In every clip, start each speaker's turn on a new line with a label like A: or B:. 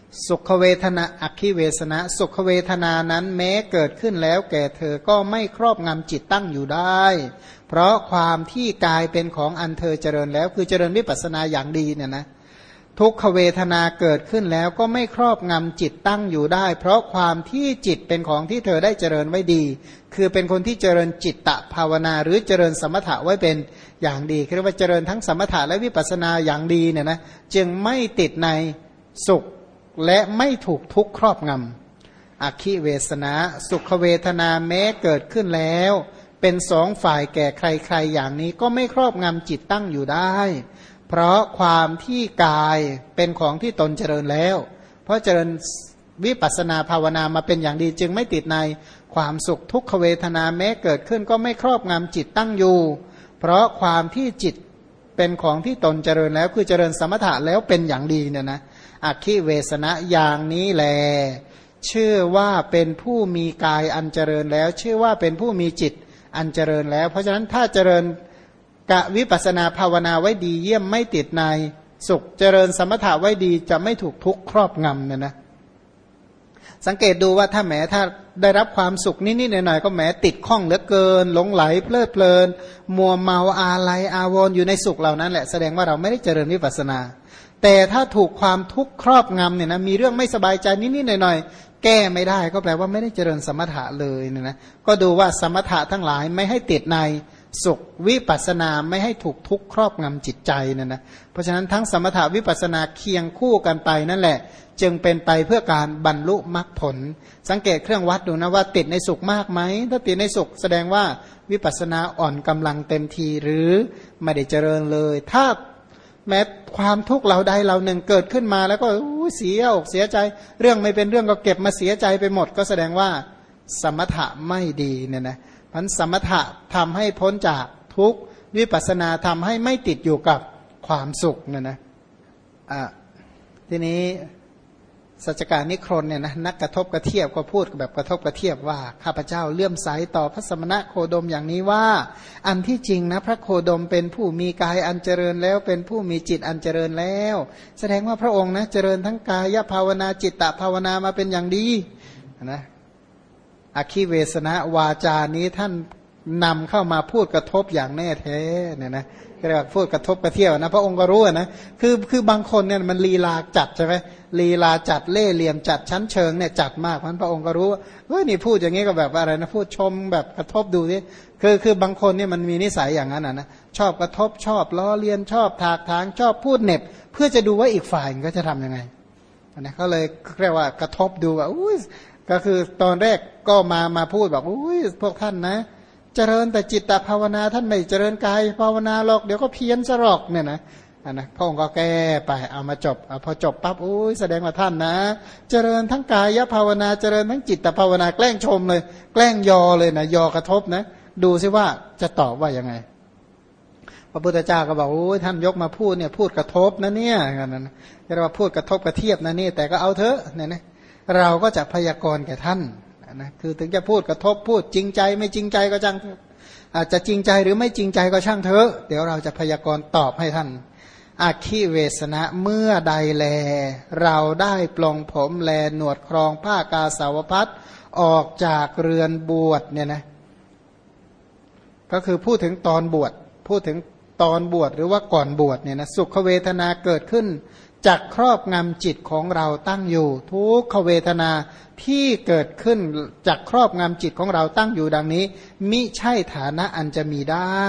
A: สุขเวทนาอคิเวสนะสุขเวทนานั้นแม้เกิดขึ้นแล้วแก่เธอก็ไม่ครอบงำจิตตั้งอยู่ได้เพราะความที่กายเป็นของอันเธอเจริญแล้วคือเจริญวิปัสสนาอย่างดีเนี่ยนะทุกขเวทนาเกิดขึ้นแล้วก็ไม่ครอบงำจิตตั้งอยู่ได้เพราะความที่จิตเป็นของที่เธอได้เจริญไว้ดีคือเป็นคนที่เจริญจิตตภาวนาหรือเจริญสมถะไว้เป็นอย่างดีเรียกว่าเจริญทั้งสมถะและวิปัสสนาอย่างดีเนี่ยนะจึงไม่ติดในสุขและไม่ถูกทุกข์ครอบงำอคิเวสนะสุขเวทนาแม้เกิดขึ้นแล้วเป็นสองฝ่ายแก่ใครๆอย่างนี้ก็ไม่ครอบงำจิตตั้งอยู่ได้เพราะความที่กายเป็นของที่ตนเจริญแล้วเพราะเจริญวิปัสสนาภาวนามาเป็นอย่างดีจึงไม่ติดในความสุขทุกขเวทนาแม้เกิดขึ้นก็ไม่ครอบงำจิตตั้งอยู่เพราะความที่จิตเป็นของที่ตนเจริญแล้วคือเจริญสมถะแล้วเป็นอย่างดีเนี่ยนะอคิเวสนะอย่างนี้แลชื่อว่าเป็นผู้มีกายอันเจริญแล้วชื่อว่าเป็นผู้มีจิตอันเจริญแล้วเพราะฉะนั้นถ้าเจริญกะวิปัสสนาภาวนาไว้ดีเยี่ยมไม่ติดในสุขเจริญสมถะไว้ดีจะไม่ถูกทุกข์ครอบงำเนี่ยนะสังเกตดูว่าถ้าได้รับความสุขนิดๆหน่อยๆก็แหมติดข้องเหลือเกินหลงไหลเพลิดเพลินมัวเมาอาลัยอาวรณ์อยู่ในสุขเหล่านั้นแหละแสดงว่าเราไม่ได้เจริญวิปัสสนาแต่ถ้าถูกความทุกข์ครอบงำเนี่ยนะมีเรื่องไม่สบายใจนิดๆหน่อยๆแก้ไม่ได้ก็แปลว่าไม่ได้เจริญสมถะเลยเนี่ยนะก็ดูว่าสมถะทั้งหลายไม่ให้ติดในสุขวิปัสสนาไม่ให้ถูกทุกข์ครอบงำจิตใจเนี่ยนะเพราะฉะนั้นทั้งสมถะวิปัสสนาเคียงคู่กันไปนั่นแหละจึงเป็นไปเพื่อการบรรลุมรรคผลสังเกตเครื่องวัดดูนะว่าติดในสุขมากไหมถ้าติดในสุขแสดงว่าวิปัสสนาอ่อนกำลังเต็มทีหรือไม่ได้เจริญเลยถ้าแม้ความทุกข์เราใดเราหนึ่งเกิดขึ้นมาแล้วก็เสียอกเสียใจเรื่องไม่เป็นเรื่องก็เก็บมาเสียใจไปหมดก็แสดงว่าสมถะไม่ดีเนี่ยนะพันสมถะทำให้พ้นจากทุกข์วิปัสสนาทำให้ไม่ติดอยู่กับความสุขเนี่ยนะทีนี้สัจจการนิครนเนี่ยนะนักกระทบกระเทียบก็พูดแบบกระทบกระเทียบว่าข้าพเจ้าเลื่อมใสต่อพระสมณะโคดมอย่างนี้ว่าอันที่จริงนะพระโคดมเป็นผู้มีกายอันเจริญแล้วเป็นผู้มีจิตอันเจริญแล้วแสดงว่าพระองค์นะเจริญทั้งกายภาวนาจิตตภาวนามาเป็นอย่างดีนะอคิเวสนะวาจานี้ท่านนำเข้ามาพูดกระทบอย่างแน่แท้เนี่ยนะเรียกว่าพูดกระทบกระเที่ยวนะพระองค์ก็รู้นะคือบางคนเนี่ยมันลีลาจัดใช่ไหมลีลาจัดเล่เหลี่ยมจัดชั้นเชิงเนี่ยจัดมากเพราะพระองค์ก็รู้ว่าเฮ้ยนี่พูดอย่างนี้ก็แบบอะไรนะพูดชมแบบกระทบดูสิคือบางคนเนี่ยมันมีนิสัยอย่างนั้นนะชอบกระทบชอบล้อเลียนชอบถากถางชอบพูดเน็บเพื่อจะดูว่าอีกฝ่ายก็จะทํำยังไงนะเขาเลยเรียกว่ากระทบดูว่าอุ้ยก็คือตอนแรกก็มาพูดแบบอุ้ยพวกท่านนะเจริญแต่จิตตภาวนาท่านไม่เจริญกายภาวนาหรอกเดี๋ยวก็เพี้ยนซะหรอกเนี่ยนะพระองค์ก็แก้ไปเอามาจบพอจบปั๊บอุ้ยแสดงว่าท่านนะเจริญทั้งกายภาวนาเจริญทั้งจิตตภาวนาแกล้งชมเลยแกล้งยอเลยนะยอกระทบนะดูซิว่าจะตอบว่ายังไงพระพุทธเจ้าก็บอกโอ้ยท่านยกมาพูดเนี่ยพูดกระทบนะเนี่ยนั่นเรียกว่าพูดกระทบกระเทียบนะนี่แต่ก็เอาเถอะเนี่ยนะเราก็จะพยากรณ์แก่ท่านนะคือถึงจะพูดกระทบพูดจริงใจไม่จริงใจก็ช่างอาจจะจริงใจหรือไม่จริงใจก็ช่างเถอะเดี๋ยวเราจะพยากรณ์ตอบให้ท่านอาคิเวสนะเมื่อใดแลเราได้ปลงผมแลหนวดครองผ้ากาสาวพัสออกจากเรือนบวชเนี่ยนะก็คือพูดถึงตอนบวชพูดถึงตอนบวชหรือว่าก่อนบวชเนี่ยนะสุขเวทนาเกิดขึ้นจากครอบงำจิตของเราตั้งอยู่ทุกขเวทนาที่เกิดขึ้นจากครอบงำจิตของเราตั้งอยู่ดังนี้มิใช่ฐานะอันจะมีได้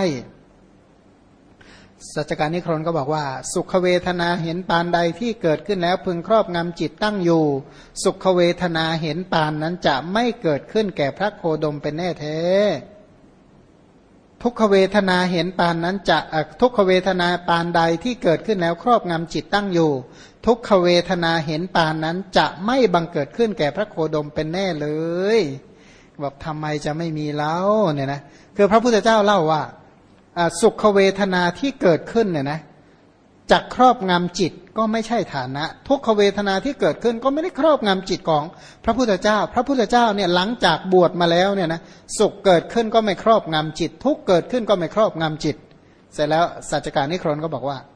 A: สัจจการนิครนก็บอกว่าสุขเวทนาเห็นปานใดที่เกิดขึ้นแล้วพึงครอบงำจิตตั้งอยู่สุขเวทนาเห็นปานนั้นจะไม่เกิดขึ้นแก่พระโคดมเป็นแน่แท้ทุกขเวทนาเห็นปานนั้นจะทุกขเวทนาปานใดที่เกิดขึ้นแล้วครอบงำจิตตั้งอยู่ทุกขเวทนาเห็นปานนั้นจะไม่บังเกิดขึ้นแก่พระโคดมเป็นแน่เลยบอกทำไมจะไม่มีเล่าเนี่ยนะคือพระพุทธเจ้าเล่าว่าสุขเวทนาที่เกิดขึ้นเนี่ยนะจากครอบงำจิตก็ไม่ใช่ฐานะทุกขเวทนาที่เกิดขึ้นก็ไม่ได้ครอบงำจิตของพระพุทธเจ้าพระพุทธเจ้าเนี่ยหลังจากบวชมาแล้วเนี่ยนะสุขเกิดขึ้นก็ไม่ครอบงำจิตทุกเกิดขึ้นก็ไม่ครอบงำจิตเสร็จแล้วสัจจการนิครนก็บอกว่า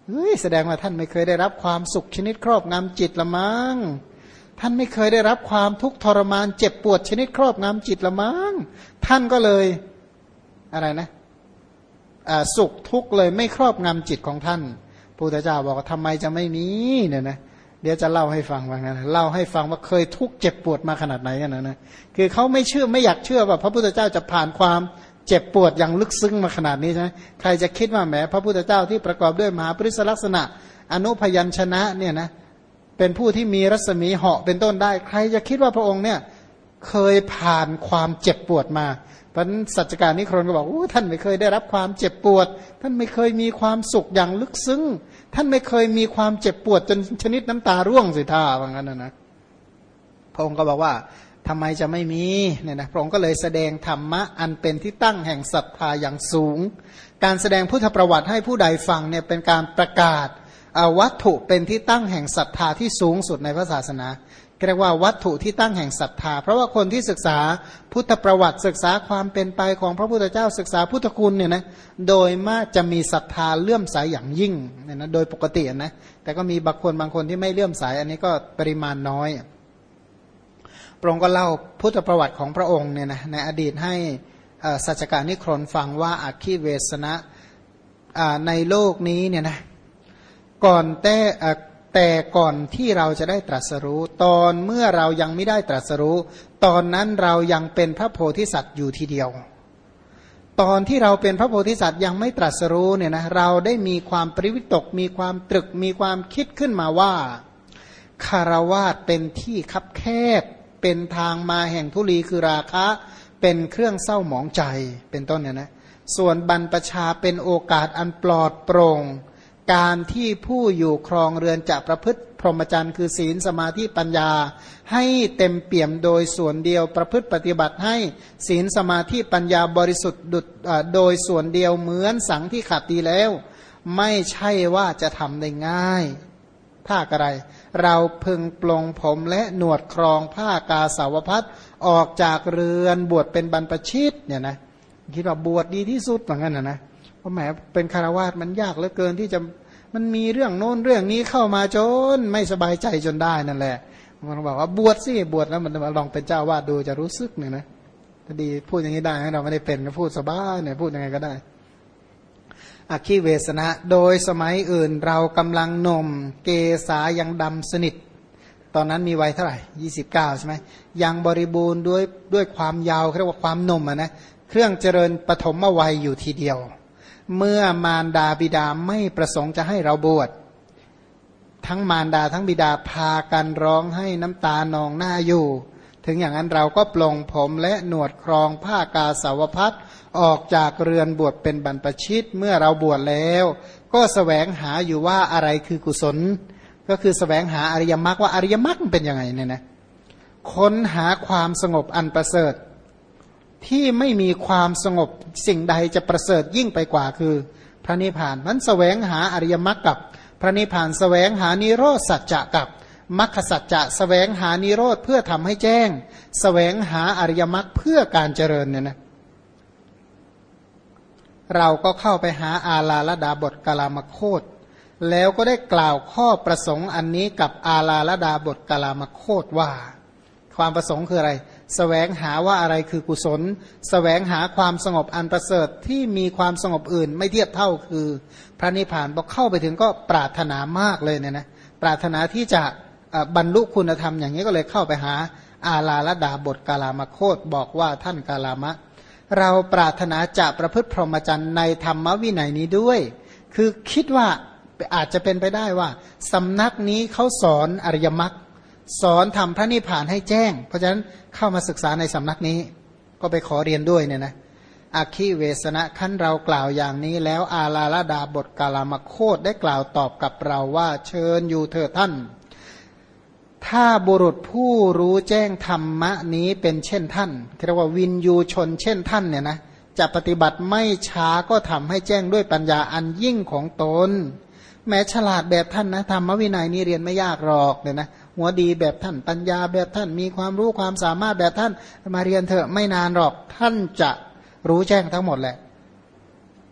A: เฮ้ยแสดงว่าท่านไม่เคยได้รับความสุขชนิดครอบงำจิตละมั้งท่านไม่เคยได้รับความทุกข์ทรมานเจ็บปวดชนิดครอบงำจิตละมั้งท่านก็เลยอะไรนะสุขทุกข์เลยไม่ครอบงำจิตของท่านพระพุทธเจ้าบอกว่าทำไมจะไม่มีเนี่ยนะเดี๋ยวจะเล่าให้ฟังว่างั้นเล่าให้ฟังว่าเคยทุกข์เจ็บปวดมาขนาดไหนกันนะคือเขาไม่เชื่อไม่อยากเชื่อว่าพระพุทธเจ้าจะผ่านความเจ็บปวดอย่างลึกซึ้งมาขนาดนี้ใช่ไหมใครจะคิดว่าแหมพระพุทธเจ้าที่ประกอบด้วยมหาปริศลักษณะอนุพยัญชนะเนี่ยนะเป็นผู้ที่มีรัศมีเหาะเป็นต้นได้ใครจะคิดว่าพระองค์เนี่ยเคยผ่านความเจ็บปวดมาเพราะสัจการนิครนก็บอกโอ้ท่านไม่เคยได้รับความเจ็บปวดท่านไม่เคยมีความสุขอย่างลึกซึ้งท่านไม่เคยมีความเจ็บปวดจนชนิดน้ำตาร่วงสิท่าว่างั้นนะพระองค์ก็บอกว่าทำไมจะไม่มีเนี่ยนะพระองค์ก็เลยแสดงธรรมะอันเป็นที่ตั้งแห่งศรัทธาอย่างสูงการแสดงพุทธประวัติให้ผู้ใดฟังเนี่ยเป็นการประกาศวัตถุเป็นที่ตั้งแห่งศรัทธาที่สูงสุดในพระศาสนาเรียกว่าวัตถุที่ตั้งแห่งศรัทธาเพราะว่าคนที่ศึกษาพุทธประวัติศึกษาความเป็นไปของพระพุทธเจ้าศึกษาพุทธคุณเนี่ยนะโดยมากจะมีศรัทธาเลื่อมใสอย่างยิ่งเนี่ยนะโดยปกตินะแต่ก็มีบางคนที่ไม่เลื่อมใสอันนี้ก็ปริมาณน้อยพระองค์ก็เล่าพุทธประวัติของพระองค์เนี่ยนะในอดีตให้สัจจการนิครนฟังว่าอคิเวสนะในโลกนี้เนี่ยนะก่อนแต่ก่อนที่เราจะได้ตรัสรู้ตอนเมื่อเรายังไม่ได้ตรัสรู้ตอนนั้นเรายังเป็นพระโพธิสัตว์อยู่ทีเดียวตอนที่เราเป็นพระโพธิสัตว์ยังไม่ตรัสรู้เนี่ยนะเราได้มีความปริวิตกมีความตรึกมีความคิดขึ้นมาว่าคารวาสเป็นที่คับแคบเป็นทางมาแห่งทุลีคือราคะเป็นเครื่องเศร้าหมองใจเป็นต้นเนี่ยนะส่วนบรรพชาเป็นโอกาสอันปลอดโปร่งการที่ผู้อยู่ครองเรือนจะประพฤติพรหมจรรย์คือศีลสมาธิปัญญาให้เต็มเปี่ยมโดยส่วนเดียวประพฤติปฏิบัติให้ศีลสมาธิปัญญาบริสุทธิ์โดยส่วนเดียวเหมือนสังที่ขาดดีแล้วไม่ใช่ว่าจะทำได้ง่ายภาคอะไรเราพึงปลงผมและหนวดครองผ้ากาสาวพัดออกจากเรือนบวชเป็นบรรพชิตเนี่ยนะคิดว่าบวชดีที่สุดเหมือนกันนะเพราะแหมเป็นคารวาสมันยากเหลือเกินที่จะมันมีเรื่องโน้นเรื่องนี้เข้ามาจนไม่สบายใจจนได้นั่นแหละมันบอกว่าบวชสิบวชแล้วมันลองเป็นเจ้าวาดดูจะรู้สึกเนี่ยนะถ้าดีพูดอย่างนี้ได้ให้เราไม่ได้เป็นก็พูดสบายเนี่ยพูดยังไงก็ได้อคิเวสนะโดยสมัยอื่นเรากำลังหนุ่มเกษายังดำสนิทตอนนั้นมีวัยเท่าไหร่29ใช่ไหมยังบริบูรณ์ด้วยความยาวเรียกว่าความหนุ่มนะเครื่องเจริญปฐมวัยอยู่ทีเดียวเมื่อมารดาบิดาไม่ประสงค์จะให้เราบวชทั้งมารดาทั้งบิดาพากันร้องให้น้ำตานองหน้าอยู่ถึงอย่างนั้นเราก็ปลงผมและหนวดครองผ้ากาสาวพัดออกจากเรือนบวชเป็นบรรพชิตเมื่อเราบวชแล้วก็แสวงหาอยู่ว่าอะไรคือกุศลก็คือแสวงหาอริยมรรคว่าอริยมรรคมันเป็นยังไงเนี่ยนะค้นหาความสงบอันประเสริฐที่ไม่มีความสงบสิ่งใดจะประเสริฐยิ่งไปกว่าคือพระนิพพานนั้นแสวงหาอริยมรรคกับพระนิพพานแสวงหานิโรธสัจจะกับมรรคสัจจะแสวงหานิโรธเพื่อทำให้แจ้งแสวงหาอริยมรรคเพื่อการเจริญเนี่ยนะเราก็เข้าไปหาอาลาลดาบทกาลามโคตแล้วก็ได้กล่าวข้อประสงค์อันนี้กับอาลาลดาบทกาลามโคตว่าความประสงค์คืออะไรแสวงหาว่าอะไรคือกุศลแสวงหาความสงบอันประเสริฐที่มีความสงบอื่นไม่เทียบเท่าคือพระนิพพานพอเข้าไปถึงก็ปรารถนามากเลยเนี่ยนะปรารถนาที่จะบรรลุคุณธรรมอย่างนี้ก็เลยเข้าไปหาอาลาลดาบทกาลามโคตบอกว่าท่านกาลามะเราปรารถนาจะประพฤติพรหมจรรย์ในธรรมวินัยนี้ด้วยคือคิดว่าอาจจะเป็นไปได้ว่าสำนักนี้เขาสอนอริยมรรคสอนทำพระนิพพานให้แจ้งเพราะฉะนั้นเข้ามาศึกษาในสำนักนี้ก็ไปขอเรียนด้วยเนี่ยนะอคิเวสนะขั้นเรากล่าวอย่างนี้แล้วอาลาลดาบทกาลามโคตได้กล่าวตอบกับเราว่าเชิญอยู่เถิดท่านถ้าบุรุษผู้รู้แจ้งธรรมะนี้เป็นเช่นท่านเรียกว่าวินยูชนเช่นท่านเนี่ยนะจะปฏิบัติไม่ช้าก็ทำให้แจ้งด้วยปัญญาอันยิ่งของตนแม้ฉลาดแบบท่านนะธรรมวินัยนี้เรียนไม่ยากหรอกเนี่ยนะหัวดีแบบท่านปัญญาแบบท่านมีความรู้ความสามารถแบบท่านมาเรียนเถอะไม่นานหรอกท่านจะรู้แจ้งทั้งหมดแหละ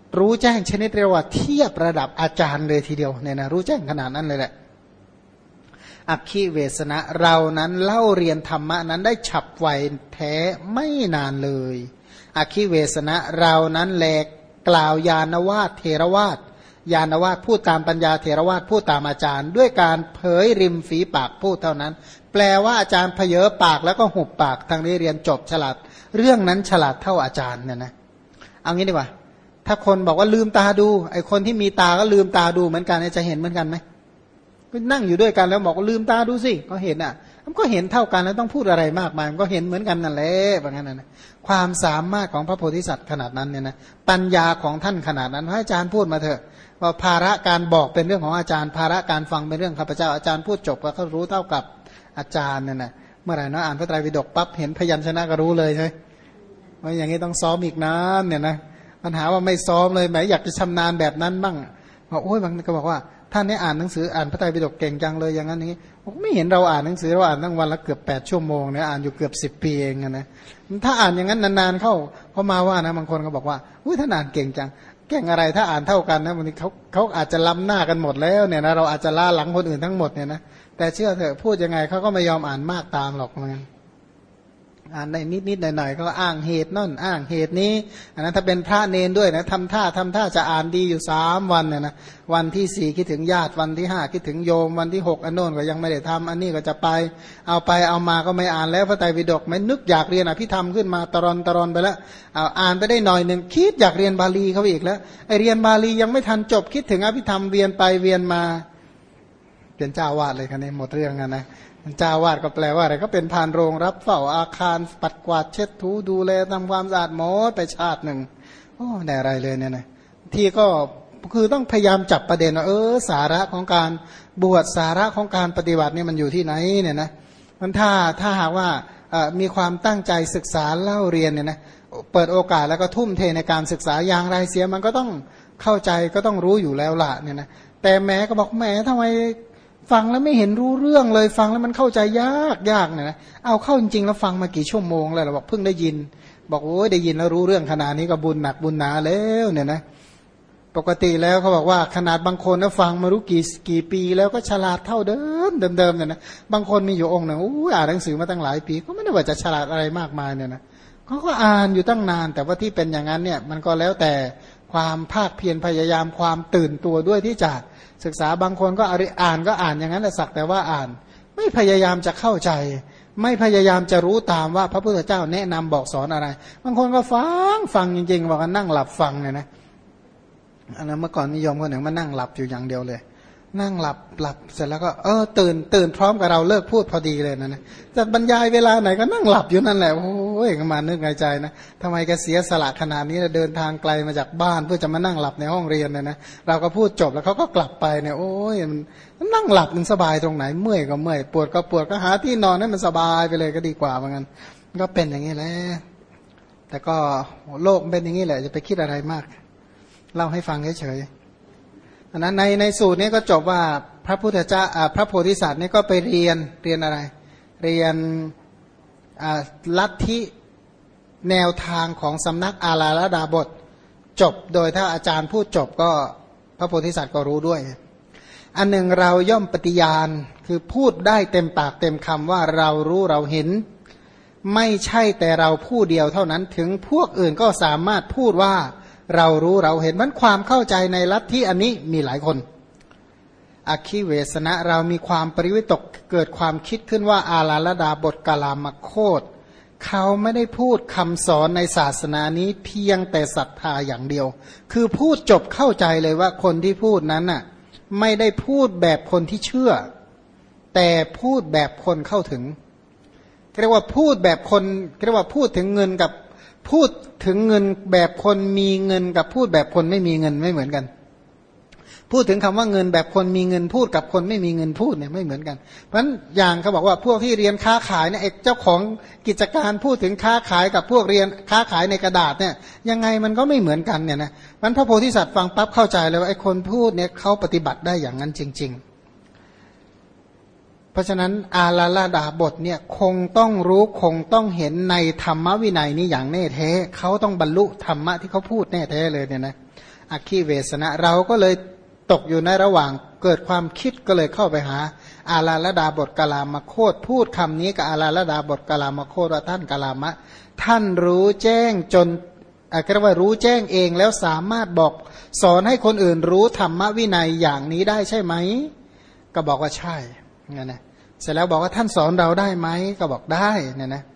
A: รู้แจ้งชนิดเรียกว่าเทียบระดับอาจารย์เลยทีเดียวเนี่ยนะรู้แจ้งขนาดนั้นเลยแหละอัคคีเวสนะเรานั้นเล่าเรียนธรรมะนั้นได้ฉับไวแท้ไม่นานเลยอัคคีเวสนะเรานั้นแลกล่าวยานวาทเทรวาทยานวาทพูดตามปัญญาเทรวาทพูดตามอาจารย์ด้วยการเผยริมฝีปากพูดเท่านั้นแปลว่าอาจารย์เผยปากแล้วก็หุบปากทางนี้เรียนจบฉลาดเรื่องนั้นฉลาดเท่าอาจารย์เนี่ยนะเอางี้ดีกว่าถ้าคนบอกว่าลืมตาดูไอ้คนที่มีตาก็ลืมตาดูเหมือนกันจะเห็นเหมือนกันไหมก็นั่งอยู่ด้วยกันแล้วบอกว่าลืมตาดูสิก็เห็นอ่ะมันก็เห็นเท่ากันแล้วต้องพูดอะไรมากมายมันก็เห็นเหมือนกันนั่นแหละแบบนั้นนะความสามารถของพระโพธิสัตว์ขนาดนั้นเนี่ยนะปัญญาของท่านขนาดนั้นให้อาจารย์พูดมาเถอะว่าภาระการบอกเป็นเรื่องของอาจารย์ภาระการฟังเป็นเรื่องข้าพเจ้าอาจารย์พูดจบก็เขารู้เท่ากับอาจารย์เนี่ยนะเมื่อไหร่นะอ่านพระไตรปิฎกปั๊บเห็นพยัญชนะก็รู้เลยใช่ไหมว่าอย่างนี้ต้องซ้อมอีกนานเนี่ยนะปัญหาว่าไม่ซ้อมเลยแหมอยากจะชำนาญแบบนั้นบ้างบอกโอ้ยบางก็บอกว่าท่านนี่อ่านหนังสืออ่านพระไตรปิฎกเก่งจังเลยอย่างนั้นอย่างนี้ไม่เห็นเราอ่านหนังสือเราอ่านตั้งวันละเกือบ8 ชั่วโมงเนี่ยอ่านอยู่เกือบ10 ปีเองนะถ้าอ่านอย่างนั้นนานๆเข้าพอมาว่านะบางคนก็บอกว่าอุ้ยท่านอ่านเก่งจังเก่งอะไรถ้าอ่านเท่ากันนะวันนี้เขาอาจจะล้ำหน้ากันหมดแล้วเนี่ยนะเราอาจจะล่าหลังคนอื่นทั้งหมดเนี่ยนะแต่เชื่อเถอะพูดยังไงเขาก็ไม่ยอมอ่านมากตามหรอกมันอ่านได้นิดๆหน่อยๆก็อ้างเหตุนั่นอ้างเหตุนี้อันนั้นถ้าเป็นพระเนนด้วยนะทำท่าจะอ่านดีอยู่3 วันเนี่ยนะวันที่4คิดถึงญาติวันที่5คิดถึงโยมวันที่6อันโน้นก็ยังไม่ได้ทำอันนี้ก็จะไปเอามาก็ไม่อ่านแล้วพระไตรปิฎกไม่นึกอยากเรียนอภิธรรมขึ้นมาตรอนไปแล้วอ่านไปได้หน่อยหนึ่งคิดอยากเรียนบาลีเขาอีกแล้วไอเรียนบาลียังไม่ทันจบคิดถึงอภิธรรมเวียนไปเวียนมาเป็นเจ้าวาดเลยคันนี้หมดเรื่องกันนะเจ้าวาดก็แปลว่าอะไรก็เป็นพานโรงรับเฝ้าอาคารปัดกวาดเช็ดถูดูแลทำความสะอาดหมดไปชาติหนึ่งโอ้ได้อะไรเลยเนี่ยนะที่ก็คือต้องพยายามจับประเด็นว่าสาระของการบวชสาระของการปฏิบัติเนี่ยมันอยู่ที่ไหนเนี่ยนะมันถ้าหากว่ามีความตั้งใจศึกษาเล่าเรียนเนี่ยนะเปิดโอกาสแล้วก็ทุ่มเทในการศึกษาอย่างไรเสียมันก็ต้องเข้าใจก็ต้องรู้อยู่แล้วล่ะเนี่ยนะแต่แม้ก็บอกแม้ทำไมฟังแล้วไม่เห็นรู้เรื่องเลยฟังแล้วมันเข้าใจยากเนี่ยนะเอาเข้าจริงๆแล้วฟังมากี่ชั่วโมงแล้วเราบอกเพิ่งได้ยินบอกโอ้ยได้ยินแล้วรู้เรื่องขนาดนี้ก็บุญหนักบุญหนาแล้วเนี่ยนะปกติแล้วเขาบอกว่าขนาดบางคนนะฟังมารู้กี่ปีแล้วก็ฉลาดเท่าเดิมเนี่ยนะบางคนมีอยู่องค์หนึ่งอ่านหนังสือมาตั้งหลายปีก็ไม่ได้ว่าจะฉลาดอะไรมากมายเนี่ยนะเขาก็อ่านอยู่ตั้งนานแต่ว่าที่เป็นอย่างนั้นเนี่ยมันก็แล้วแต่ความภาคเพียรพยายามความตื่นตัวด้วยที่จะศึกษาบางคนก็อ่านอย่างนั้นแต่สักแต่ว่าอ่านไม่พยายามจะเข้าใจไม่พยายามจะรู้ตามว่าพระพุทธเจ้าแนะนำบอกสอนอะไรบางคนก็ฟังจริงๆบอกว่านั่งหลับฟังเนี่ยนะอันนั้นเมื่อก่อนนิยมคนหนึ่งมานั่งหลับอยู่อย่างเดียวเลยนั่งหลับเสร็จแล้วก็ตื่นพร้อมกับเราเลิกพูดพอดีเลยนะจะบรรยายเวลาไหนก็นั่งหลับอยู่นั่นแหละโอ้ยมานึกในใจนะทำไมแกเสียสละขนาดนี้เดินทางไกลมาจากบ้านเพื่อจะมานั่งหลับในห้องเรียนนะเราก็พูดจบแล้วเขาก็กลับไปเนี่ยโอ้ยมันนั่งหลับมันสบายตรงไหนเมื่อยก็เมื่อยปวดก็หาที่นอนให้มันสบายไปเลยก็ดีกว่าเหมือนกันก็เป็นอย่างนี้แหละแต่ก็โลกเป็นอย่างนี้แหละจะไปคิดอะไรมากเล่าให้ฟังเฉยๆอันนั้นในสูตรนี้ก็จบว่าพระพุทธเจ้าพระโพธิสัตว์นี่ก็ไปเรียนอะไรเรียนลัทธิแนวทางของสำนักอาราลดาบทจบโดยถ้าอาจารย์พูดจบก็พระโพธิสัตว์ก็รู้ด้วยอันหนึ่งเราย่อมปฏิญาณคือพูดได้เต็มปากเต็มคำว่าเรารู้เราเห็นไม่ใช่แต่เราผู้เดียวเท่านั้นถึงพวกอื่นก็สามารถพูดว่าเรารู้เราเห็นมันความเข้าใจในลัทธิอันนี้มีหลายคนอคิเวสนะเรามีความปริวิตกเกิดความคิดขึ้นว่าอาลาลดาบทกาลามโคตเขาไม่ได้พูดคำสอนในศาสนานี้เพียงแต่ศรัทธาอย่างเดียวคือพูดจบเข้าใจเลยว่าคนที่พูดนั้นน่ะไม่ได้พูดแบบคนที่เชื่อแต่พูดแบบคนเข้าถึงเรียกว่าพูดแบบคนเรียกว่าพูดถึงเงินกับพูดถึงเงินแบบคนมีเงินกับพูดแบบคนไม่มีเงินไม่เหมือนกันพูดถึงคำว่าเงินแบบคนมีเงินพูดกับคนไม่มีเงินพูดเนี่ยไม่เหมือนกันเพราะฉะนั้นอย่างเขาบอกว่าพวกที่เรียนค้าขายเนี่ยเจ้าของกิจการพูดถึงค้าขายกับพวกเรียนค้าขายในกระดาษเนี่ยยังไงมันก็ไม่เหมือนกันเนี่ยนะมันพระโพธิสัตว์ฟังปั๊บเข้าใจเลยว่าไอ้คนพูดเนี่ยเขาปฏิบัติได้อย่างนั้นจริงๆเพราะฉะนั้นอาลาลดาบทเนี่ยคงต้องรู้คงต้องเห็นในธรรมวินัยนี้อย่างแน่แท้เขาต้องบรรลุธรรมะที่เขาพูดแน่แท้เลยเนี่ยนะอัคคีเวสนะเราก็เลยตกอยู่ในระหว่างเกิดความคิดก็เลยเข้าไปหาอาลาลดาบทกลามโคตพูดคำนี้กับอาลาลดาบทกลามโคตว่าท่านกลามะท่านรู้แจ้งจนเรียกว่ารู้แจ้งเองแล้วสามารถบอกสอนให้คนอื่นรู้ธรรมวินัยอย่างนี้ได้ใช่ไหมก็บอกว่าใช่นั่นนะเสร็จแล้วบอกว่าท่านสอนเราได้ไหมก็บอกได้เนี่ยนะ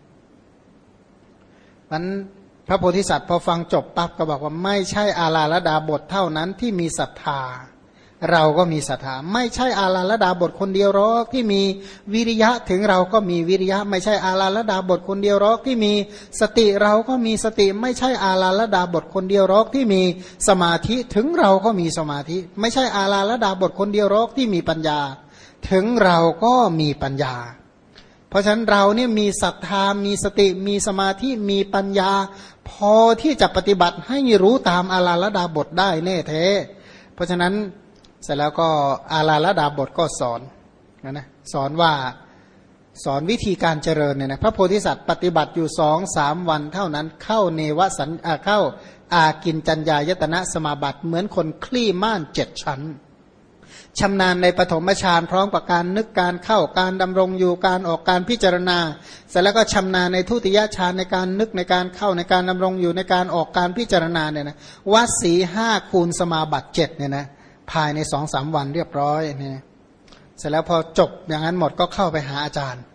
A: มันพระโพธิสัตว์พอฟังจบปั๊บก็บอกว่าไม่ใช่อาลาลดาบทเท่านั้นที่มีศรัทธาเราก็มีศรัทธาไม่ใช่อาลาลดาบทคนเดียวหรอกที่มีวิริยะถึงเราก็มีวิริยะไม่ใช่อาลาลดาบทคนเดียวหรอกที่มีสติเราก็มีสติไม่ใช่อาลาลดาบทคนเดียวหรอกที่มีสมาธิถึงเราก็มีสมาธิไม่ใช่อาลาลดาบทคนเดียวหรอกที่มีปัญญาถึงเราก็มีปัญญาเพราะฉะนั้นเราเนี่ยมีศรัทธามีสติมีสมาธิมีปัญญาพอที่จะปฏิบัติให้รู้ตามอาลาลดาบทได้แน่แท้เพราะฉะนั้นเสร็จแล้วก็อาลาลดาบทก็สอนนะสอนว่าสอนวิธีการเจริญเนี่ยนะพระโพธิสัตว์ปฏิบัติอยู่2-3 วันเท่านั้นเข้าเนวสัญเข้าอากินจัญญายตนะสมาบัติเหมือนคนคลี่ม่าน7 ชั้นชำนาญในปฐมฌานพร้อมกับการนึกการเข้าการดำรงอยู่การออกการพิจารณาเสร็จแล้วก็ชำนาญในทุติยฌานในการนึกในการเข้าในการดำรงอยู่ในการออกการพิจารณาเนี่ยนะวัดสี5คูณสมาบัติ7เนี่ยนะภายใน2-3 วันเรียบร้อยเนี่ยเสร็จแล้วพอจบอย่างนั้นหมดก็เข้าไปหาอาจารย์